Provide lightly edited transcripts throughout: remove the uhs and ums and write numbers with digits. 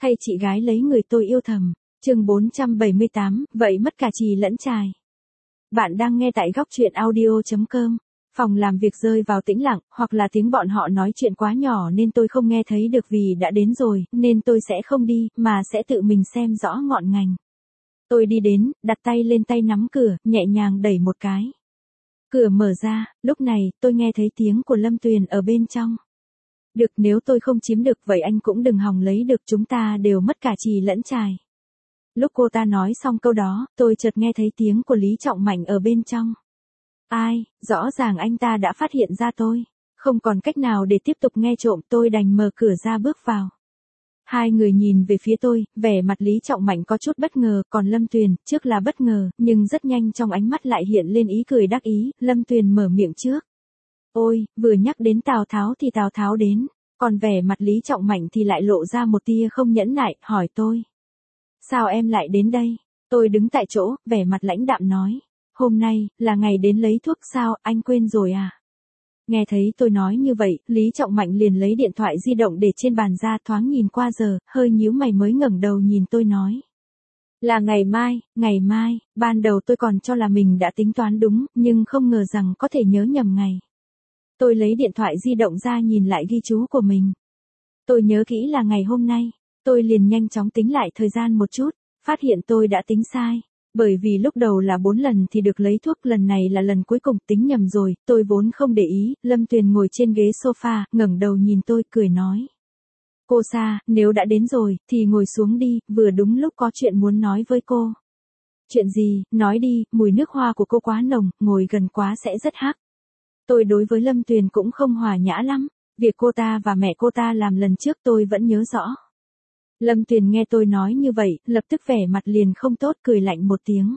Thay chị gái lấy người tôi yêu thầm. Chương 478, vậy mất cả chì lẫn chài. Bạn đang nghe tại góc truyện audio.com. Phòng làm việc rơi vào tĩnh lặng, hoặc là tiếng bọn họ nói chuyện quá nhỏ nên tôi không nghe thấy được vì đã đến rồi, nên tôi sẽ không đi, mà sẽ tự mình xem rõ ngọn ngành. Tôi đi đến, đặt tay lên tay nắm cửa, nhẹ nhàng đẩy một cái. Cửa mở ra, lúc này, tôi nghe thấy tiếng của Lâm Tuyền ở bên trong. Được, nếu tôi không chiếm được vậy anh cũng đừng hòng lấy được, chúng ta đều mất cả chì lẫn chài. Lúc cô ta nói xong câu đó, tôi chợt nghe thấy tiếng của Lý Trọng Mạnh ở bên trong. Ai, rõ ràng anh ta đã phát hiện ra tôi. Không còn cách nào để tiếp tục nghe trộm, tôi đành mở cửa ra bước vào. Hai người nhìn về phía tôi, vẻ mặt Lý Trọng Mạnh có chút bất ngờ, còn Lâm Tuyền, trước là bất ngờ, nhưng rất nhanh trong ánh mắt lại hiện lên ý cười đắc ý, Lâm Tuyền mở miệng trước. Ôi, vừa nhắc đến Tào Tháo thì Tào Tháo đến, còn vẻ mặt Lý Trọng Mạnh thì lại lộ ra một tia không nhẫn nại, hỏi tôi. Sao em lại đến đây? Tôi đứng tại chỗ, vẻ mặt lãnh đạm nói. Hôm nay, là ngày đến lấy thuốc sao, anh quên rồi à? Nghe thấy tôi nói như vậy, Lý Trọng Mạnh liền lấy điện thoại di động để trên bàn ra, thoáng nhìn qua giờ, hơi nhíu mày mới ngẩng đầu nhìn tôi nói. Là ngày mai, ban đầu tôi còn cho là mình đã tính toán đúng, nhưng không ngờ rằng có thể nhớ nhầm ngày. Tôi lấy điện thoại di động ra nhìn lại ghi chú của mình. Tôi nhớ kỹ là ngày hôm nay, tôi liền nhanh chóng tính lại thời gian một chút, phát hiện tôi đã tính sai. Bởi vì lúc đầu là 4 lần thì được lấy thuốc, lần này là lần cuối cùng, tính nhầm rồi, tôi vốn không để ý. Lâm Tuyền ngồi trên ghế sofa, ngẩng đầu nhìn tôi, cười nói. Cô Sa, nếu đã đến rồi, thì ngồi xuống đi, vừa đúng lúc có chuyện muốn nói với cô. Chuyện gì, nói đi, mùi nước hoa của cô quá nồng, ngồi gần quá sẽ rất hắc. Tôi đối với Lâm Tuyền cũng không hòa nhã lắm, việc cô ta và mẹ cô ta làm lần trước tôi vẫn nhớ rõ. Lâm Tuyền nghe tôi nói như vậy, lập tức vẻ mặt liền không tốt, cười lạnh một tiếng.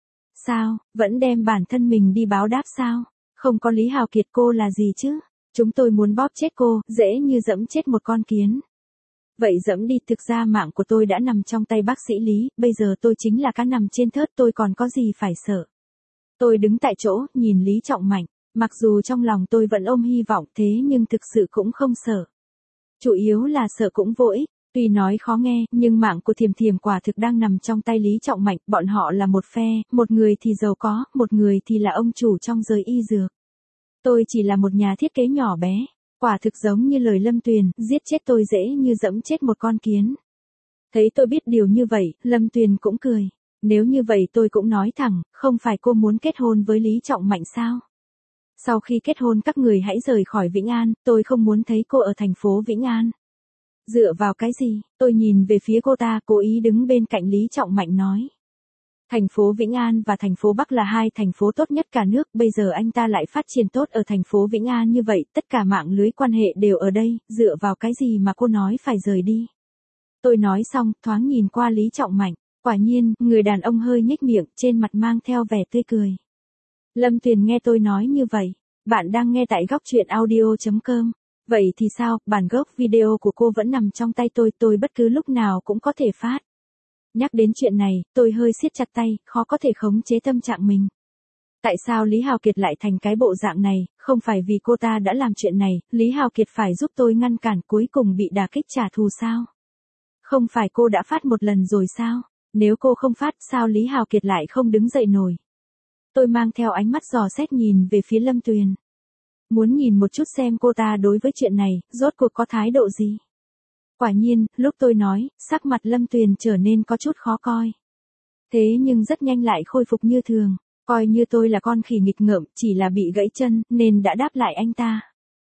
Sao, vẫn đem bản thân mình đi báo đáp sao? Không có Lý Hào Kiệt cô là gì chứ? Chúng tôi muốn bóp chết cô, dễ như giẫm chết một con kiến. Vậy giẫm đi, thực ra mạng của tôi đã nằm trong tay bác sĩ Lý, bây giờ tôi chính là cá nằm trên thớt, tôi còn có gì phải sợ. Tôi đứng tại chỗ, nhìn Lý Trọng Mạnh, mặc dù trong lòng tôi vẫn ôm hy vọng thế nhưng thực sự cũng không sợ. Chủ yếu là sợ cũng vô ích. Tuy nói khó nghe, nhưng mạng của Thiềm Thiềm quả thực đang nằm trong tay Lý Trọng Mạnh, bọn họ là một phe, một người thì giàu có, một người thì là ông chủ trong giới y dược. Tôi chỉ là một nhà thiết kế nhỏ bé, quả thực giống như lời Lâm Tuyền, giết chết tôi dễ như giẫm chết một con kiến. Thấy tôi biết điều như vậy, Lâm Tuyền cũng cười. Nếu như vậy tôi cũng nói thẳng, không phải cô muốn kết hôn với Lý Trọng Mạnh sao? Sau khi kết hôn các người hãy rời khỏi Vĩnh An, tôi không muốn thấy cô ở thành phố Vĩnh An. Dựa vào cái gì? Tôi nhìn về phía cô ta, cố ý đứng bên cạnh Lý Trọng Mạnh nói. Thành phố Vĩnh An và thành phố Bắc là hai thành phố tốt nhất cả nước, bây giờ anh ta lại phát triển tốt ở thành phố Vĩnh An như vậy, tất cả mạng lưới quan hệ đều ở đây, dựa vào cái gì mà cô nói phải rời đi? Tôi nói xong, thoáng nhìn qua Lý Trọng Mạnh, quả nhiên, người đàn ông hơi nhếch miệng, trên mặt mang theo vẻ tươi cười. Lâm Tuyền nghe tôi nói như vậy, bạn đang nghe tại góc truyện audio.com. Vậy thì sao, bản gốc video của cô vẫn nằm trong tay tôi bất cứ lúc nào cũng có thể phát. Nhắc đến chuyện này, tôi hơi siết chặt tay, khó có thể khống chế tâm trạng mình. Tại sao Lý Hào Kiệt lại thành cái bộ dạng này, không phải vì cô ta đã làm chuyện này, Lý Hào Kiệt phải giúp tôi ngăn cản, cuối cùng bị đả kích trả thù sao? Không phải cô đã phát một lần rồi sao? Nếu cô không phát, sao Lý Hào Kiệt lại không đứng dậy nổi? Tôi mang theo ánh mắt dò xét nhìn về phía Lâm Tuyền. Muốn nhìn một chút xem cô ta đối với chuyện này, rốt cuộc có thái độ gì. Quả nhiên, lúc tôi nói, sắc mặt Lâm Tuyền trở nên có chút khó coi. Thế nhưng rất nhanh lại khôi phục như thường, coi như tôi là con khỉ nghịch ngợm, chỉ là bị gãy chân, nên đã đáp lại anh ta.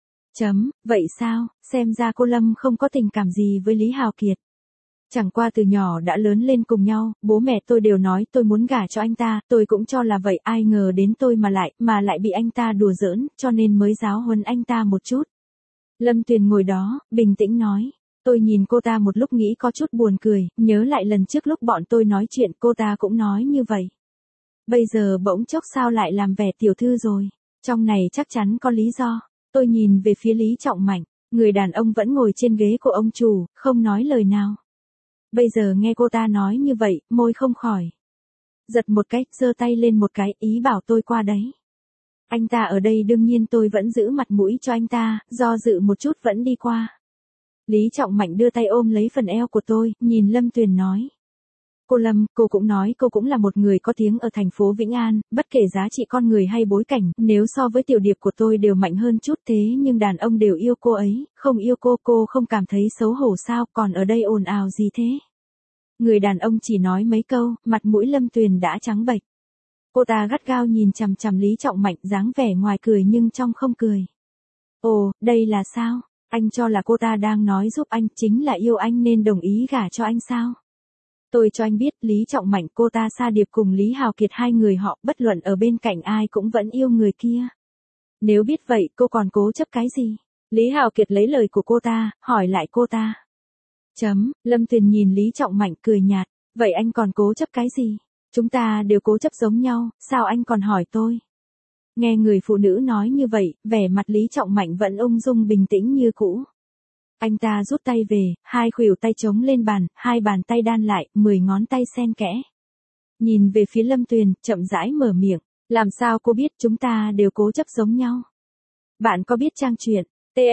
Vậy sao, xem ra cô Lâm không có tình cảm gì với Lý Hào Kiệt. Chẳng qua từ nhỏ đã lớn lên cùng nhau, bố mẹ tôi đều nói tôi muốn gả cho anh ta, tôi cũng cho là vậy, ai ngờ đến tôi mà lại bị anh ta đùa giỡn, cho nên mới giáo huấn anh ta một chút. Lâm Tuyền ngồi đó, bình tĩnh nói. Tôi nhìn cô ta một lúc nghĩ có chút buồn cười, nhớ lại lần trước lúc bọn tôi nói chuyện cô ta cũng nói như vậy. Bây giờ bỗng chốc sao lại làm vẻ tiểu thư rồi, trong này chắc chắn có lý do. Tôi nhìn về phía Lý Trọng Mạnh, người đàn ông vẫn ngồi trên ghế của ông chủ, không nói lời nào. Bây giờ nghe cô ta nói như vậy, môi không khỏi giật một cái, giơ tay lên một cái, ý bảo tôi qua đấy. Anh ta ở đây đương nhiên tôi vẫn giữ mặt mũi cho anh ta, do dự một chút vẫn đi qua. Lý Trọng Mạnh đưa tay ôm lấy phần eo của tôi, nhìn Lâm Tuyền nói. Cô Lâm, cô cũng nói cô cũng là một người có tiếng ở thành phố Vĩnh An, bất kể giá trị con người hay bối cảnh, nếu so với tiểu điệp của tôi đều mạnh hơn chút thế nhưng đàn ông đều yêu cô ấy, không yêu cô không cảm thấy xấu hổ sao, còn ở đây ồn ào gì thế? Người đàn ông chỉ nói mấy câu, mặt mũi Lâm Tuyền đã trắng bệch. Cô ta gắt gao nhìn chằm chằm Lý Trọng Mạnh, dáng vẻ ngoài cười nhưng trong không cười. Ồ, đây là sao? Anh cho là cô ta đang nói giúp anh, chính là yêu anh nên đồng ý gả cho anh sao? Tôi cho anh biết, Lý Trọng Mạnh cô ta Sa Điệp cùng Lý Hào Kiệt hai người họ bất luận ở bên cạnh ai cũng vẫn yêu người kia. Nếu biết vậy cô còn cố chấp cái gì? Lý Hào Kiệt lấy lời của cô ta, hỏi lại cô ta. Lâm Tuyền nhìn Lý Trọng Mạnh cười nhạt, vậy anh còn cố chấp cái gì? Chúng ta đều cố chấp giống nhau, sao anh còn hỏi tôi? Nghe người phụ nữ nói như vậy, vẻ mặt Lý Trọng Mạnh vẫn ung dung bình tĩnh như cũ. Anh ta rút tay về, hai khuỷu tay chống lên bàn, hai bàn tay đan lại, 10 ngón tay xen kẽ. Nhìn về phía Lâm Tuyền, chậm rãi mở miệng, làm sao cô biết chúng ta đều cố chấp giống nhau? Bạn có biết trang truyện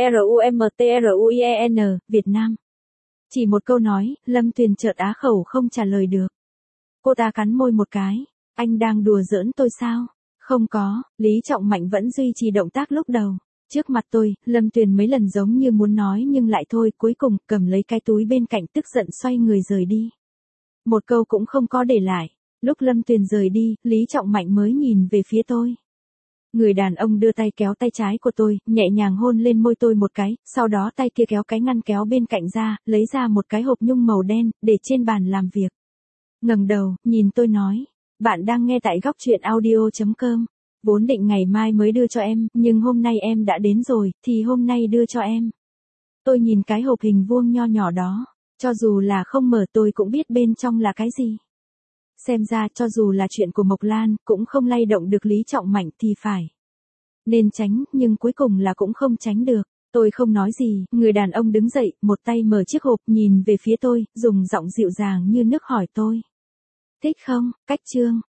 TRUMTRUIEN, Việt Nam? Chỉ một câu nói, Lâm Tuyền chợt á khẩu không trả lời được. Cô ta cắn môi một cái, anh đang đùa giỡn tôi sao? Không có, Lý Trọng Mạnh vẫn duy trì động tác lúc đầu. Trước mặt tôi, Lâm Tuyền mấy lần giống như muốn nói nhưng lại thôi, cuối cùng cầm lấy cái túi bên cạnh tức giận xoay người rời đi. Một câu cũng không có để lại. Lúc Lâm Tuyền rời đi, Lý Trọng Mạnh mới nhìn về phía tôi. Người đàn ông đưa tay kéo tay trái của tôi, nhẹ nhàng hôn lên môi tôi một cái, sau đó tay kia kéo cái ngăn kéo bên cạnh ra, lấy ra một cái hộp nhung màu đen, để trên bàn làm việc. Ngẩng đầu, nhìn tôi nói, bạn đang nghe tại góc truyện audio.com. Vốn định ngày mai mới đưa cho em, nhưng hôm nay em đã đến rồi, thì hôm nay đưa cho em. Tôi nhìn cái hộp hình vuông nho nhỏ đó, cho dù là không mở tôi cũng biết bên trong là cái gì. Xem ra cho dù là chuyện của Mộc Lan, cũng không lay động được Lý Trọng Mạnh thì phải. Nên tránh, nhưng cuối cùng là cũng không tránh được. Tôi không nói gì, người đàn ông đứng dậy, một tay mở chiếc hộp, nhìn về phía tôi, dùng giọng dịu dàng như nước hỏi tôi. Thích không? Cách chương.